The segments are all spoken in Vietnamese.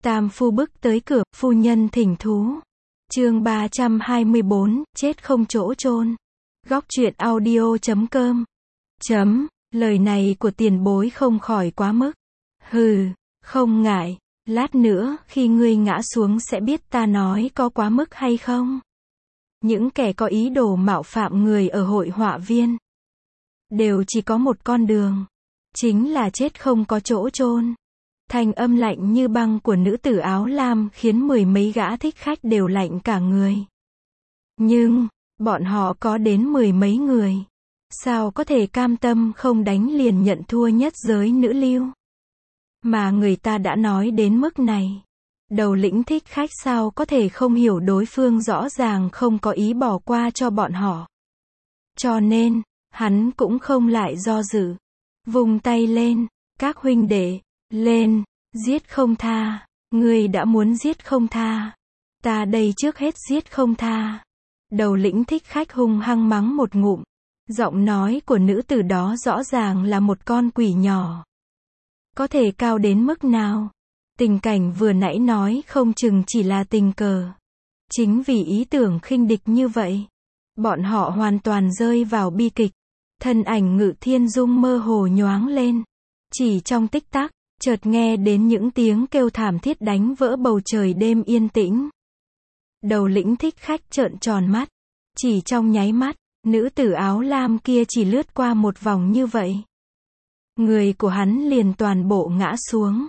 Tam phu bước tới cửa, phu nhân thỉnh thú. Chương 324, chết không chỗ chôn. Góc truyện audio.com. Lời này của tiền bối không khỏi quá mức. Hừ, không ngại, lát nữa khi ngươi ngã xuống sẽ biết ta nói có quá mức hay không. Những kẻ có ý đồ mạo phạm người ở hội họa viên đều chỉ có một con đường, chính là chết không có chỗ chôn. Thanh âm lạnh như băng của nữ tử áo lam khiến mười mấy gã thích khách đều lạnh cả người. Nhưng, bọn họ có đến mười mấy người. Sao có thể cam tâm không đánh liền nhận thua nhất giới nữ lưu? Mà người ta đã nói đến mức này. Đầu lĩnh thích khách sao có thể không hiểu đối phương rõ ràng không có ý bỏ qua cho bọn họ. Cho nên, hắn cũng không lại do dự. Vùng tay lên, các huynh đệ, lên, giết không tha. Ngươi đã muốn giết không tha. Ta đây trước hết giết không tha. Đầu lĩnh thích khách hung hăng mắng một ngụm. Giọng nói của nữ tử đó rõ ràng là một con quỷ nhỏ. Có thể cao đến mức nào? Tình cảnh vừa nãy nói không chừng chỉ là tình cờ. Chính vì ý tưởng khinh địch như vậy, bọn họ hoàn toàn rơi vào bi kịch. Thân ảnh Ngự Thiên Dung mơ hồ nhoáng lên. Chỉ trong tích tắc, chợt nghe đến những tiếng kêu thảm thiết đánh vỡ bầu trời đêm yên tĩnh. Đầu lĩnh thích khách trợn tròn mắt. Chỉ trong nháy mắt, nữ tử áo lam kia chỉ lướt qua một vòng như vậy. Người của hắn liền toàn bộ ngã xuống.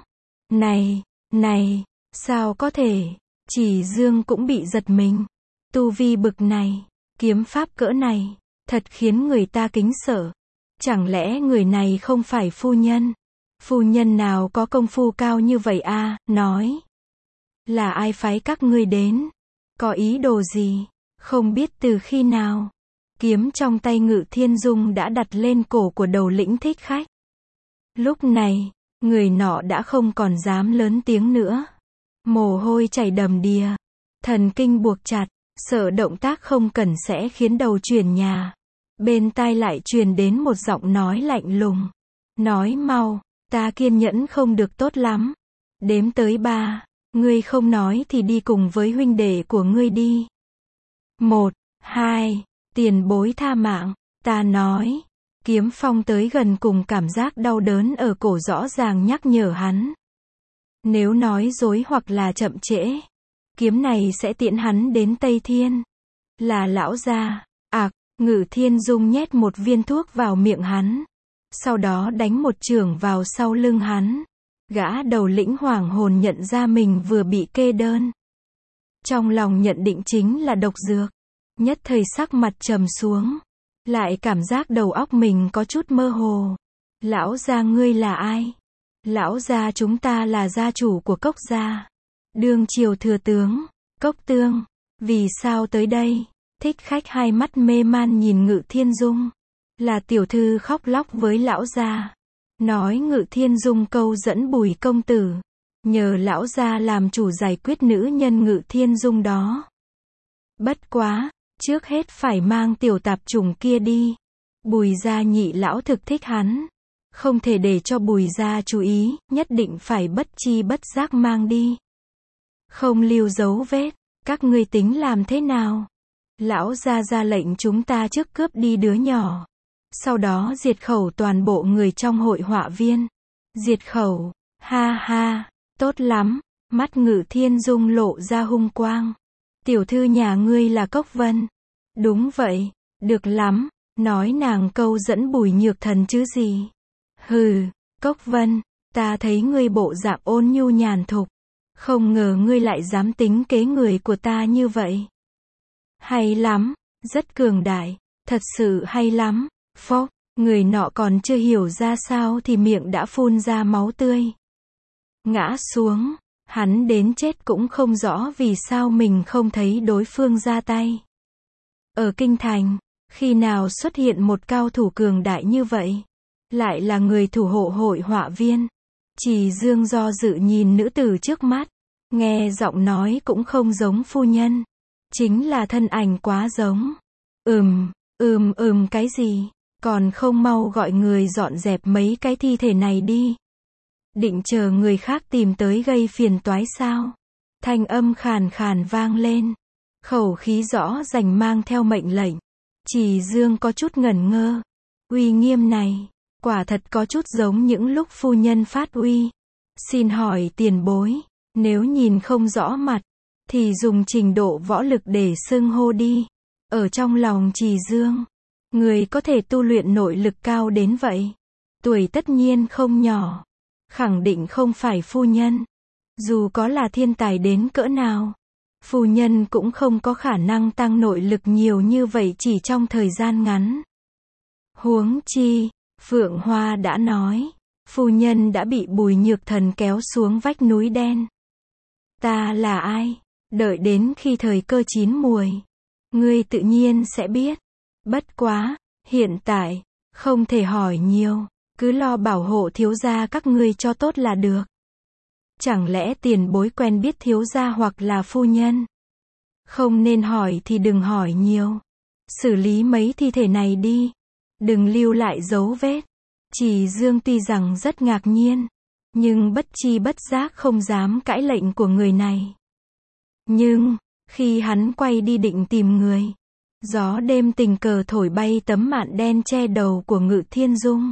Này, sao có thể? Chỉ Dương cũng bị giật mình. Tu vi bực này, kiếm pháp cỡ này, thật khiến người ta kính sợ. Chẳng lẽ người này không phải phu nhân? Phu nhân nào có công phu cao như vậy a? Nói. Là ai phái các ngươi đến? Có ý đồ gì? Không biết từ khi nào. Kiếm trong tay Ngự Thiên Dung đã đặt lên cổ của đầu lĩnh thích khách. Lúc này, người nọ đã không còn dám lớn tiếng nữa. Mồ hôi chảy đầm đìa. Thần kinh buộc chặt, sợ động tác không cẩn sẽ khiến đầu chuyển nhà. Bên tai lại truyền đến một giọng nói lạnh lùng. Nói mau, ta kiên nhẫn không được tốt lắm. Đếm tới 3, ngươi không nói thì đi cùng với huynh đệ của ngươi đi. 1, 2, tiền bối tha mạng, ta nói. Kiếm phong tới gần cùng cảm giác đau đớn ở cổ rõ ràng nhắc nhở hắn. Nếu nói dối hoặc là chậm trễ, kiếm này sẽ tiễn hắn đến Tây Thiên. Là lão gia. Ngự Thiên Dung nhét một viên thuốc vào miệng hắn. Sau đó đánh một chưởng vào sau lưng hắn. Gã đầu lĩnh hoảng hồn nhận ra mình vừa bị kê đơn. Trong lòng nhận định chính là độc dược. Nhất thời sắc mặt trầm xuống. Lại cảm giác đầu óc mình có chút mơ hồ. Lão gia ngươi là ai? Lão gia chúng ta là gia chủ của Cốc gia. Đương triều thừa tướng, Cốc Tương. Vì sao tới đây? Thích khách hai mắt mê man nhìn Ngự Thiên Dung. Là tiểu thư khóc lóc với lão gia. Nói Ngự Thiên Dung câu dẫn Bùi công tử. Nhờ lão gia làm chủ giải quyết nữ nhân Ngự Thiên Dung đó. Bất quá, trước hết phải mang tiểu tạp chủng kia đi. Bùi gia nhị lão thực thích hắn. Không thể để cho Bùi gia chú ý, nhất định phải bất chi bất giác mang đi. Không lưu dấu vết, các ngươi tính làm thế nào? Lão gia ra lệnh chúng ta trước cướp đi đứa nhỏ. Sau đó diệt khẩu toàn bộ người trong hội họa viên. Diệt khẩu, ha ha, tốt lắm. Mắt Ngự Thiên Dung lộ ra hung quang. Tiểu thư nhà ngươi là Cốc Vân. Đúng vậy, được lắm. Nói nàng câu dẫn Bùi Nhược Thần chứ gì. Hừ, Cốc Vân, ta thấy ngươi bộ dạng ôn nhu nhàn thục. Không ngờ ngươi lại dám tính kế người của ta như vậy. Hay lắm, rất cường đại, thật sự hay lắm. Phốc, người nọ còn chưa hiểu ra sao thì miệng đã phun ra máu tươi. Ngã xuống, hắn đến chết cũng không rõ vì sao mình không thấy đối phương ra tay. Ở Kinh Thành, khi nào xuất hiện một cao thủ cường đại như vậy? Lại là người thủ hộ hội họa viên. Chỉ Dương do dự nhìn nữ tử trước mắt. Nghe giọng nói cũng không giống phu nhân. Chính là thân ảnh quá giống. Cái gì? Còn không mau gọi người dọn dẹp mấy cái thi thể này đi. Định chờ người khác tìm tới gây phiền toái sao? Thanh âm khàn khàn vang lên. Khẩu khí rõ rành mang theo mệnh lệnh. Trì Dương có chút ngẩn ngơ. Uy nghiêm này, quả thật có chút giống những lúc phu nhân phát uy. Xin hỏi tiền bối, nếu nhìn không rõ mặt, thì dùng trình độ võ lực để xưng hô đi. Ở trong lòng Trì Dương, người có thể tu luyện nội lực cao đến vậy. Tuổi tất nhiên không nhỏ. Khẳng định không phải phu nhân. Dù có là thiên tài đến cỡ nào, phu nhân cũng không có khả năng tăng nội lực nhiều như vậy chỉ trong thời gian ngắn. Huống chi, Phượng Hoa đã nói, phu nhân đã bị Bùi Nhược Thần kéo xuống vách núi đen. Ta là ai? Đợi đến khi thời cơ chín muồi, ngươi tự nhiên sẽ biết. Bất quá, hiện tại, không thể hỏi nhiều, cứ lo bảo hộ thiếu gia các ngươi cho tốt là được. Chẳng lẽ tiền bối quen biết thiếu gia hoặc là phu nhân? Không nên hỏi thì đừng hỏi nhiều. Xử lý mấy thi thể này đi. Đừng lưu lại dấu vết. Trì Dương tuy rằng rất ngạc nhiên, nhưng bất chi bất giác không dám cãi lệnh của người này. Nhưng, khi hắn quay đi định tìm người, gió đêm tình cờ thổi bay tấm mạn đen che đầu của Ngự Thiên Dung.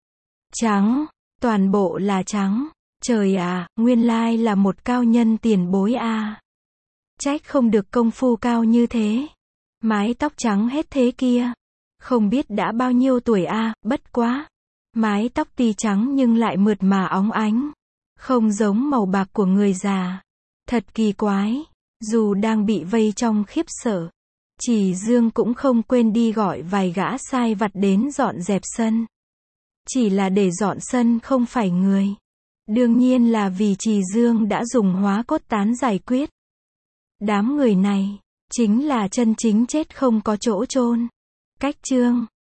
Trắng, toàn bộ là trắng. Trời à, nguyên lai là một cao nhân tiền bối à. Trách không được công phu cao như thế. Mái tóc trắng hết thế kia. Không biết đã bao nhiêu tuổi à, bất quá. Mái tóc tuy trắng nhưng lại mượt mà óng ánh. Không giống màu bạc của người già. Thật kỳ quái. Dù đang bị vây trong khiếp sợ, Trì Dương cũng không quên đi gọi vài gã sai vặt đến dọn dẹp sân. Chỉ là để dọn sân không phải người. Đương nhiên là vì Trì Dương đã dùng hóa cốt tán giải quyết. Đám người này, chính là chân chính chết không có chỗ chôn. Cách chương